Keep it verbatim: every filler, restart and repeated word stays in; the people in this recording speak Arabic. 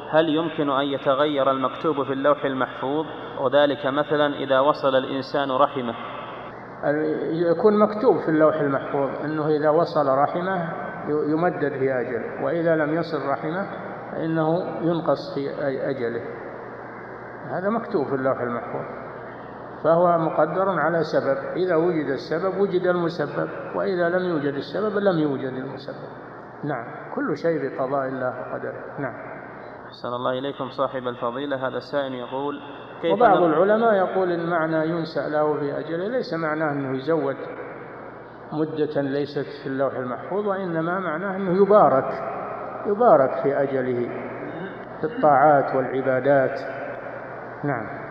هل يمكن أن يتغير المكتوب في اللوح المحفوظ، وذلك مثلا إذا وصل الإنسان رحمه؟ يكون مكتوب في اللوح المحفوظ أنه إذا وصل رحمه يمدد في أجله، وإذا لم يصل رحمه فإنه ينقص في أجله. هذا مكتوب في اللوح المحفوظ، فهو مقدر على سبب. إذا وجد السبب وجد المسبب، وإذا لم يوجد السبب لم يوجد المسبب. نعم، كل شيء بقضاء الله وقدره. نعم. أحسن الله إليكم صاحب الفضيلة. هذا السائل يقول كيف وبعض العلماء يقول المعنى ينسأ له في أجله، ليس معناه أنه يزود مدة ليست في اللوح المحفوظ، وإنما معناه أنه يبارك يبارك في أجله في الطاعات والعبادات. نعم.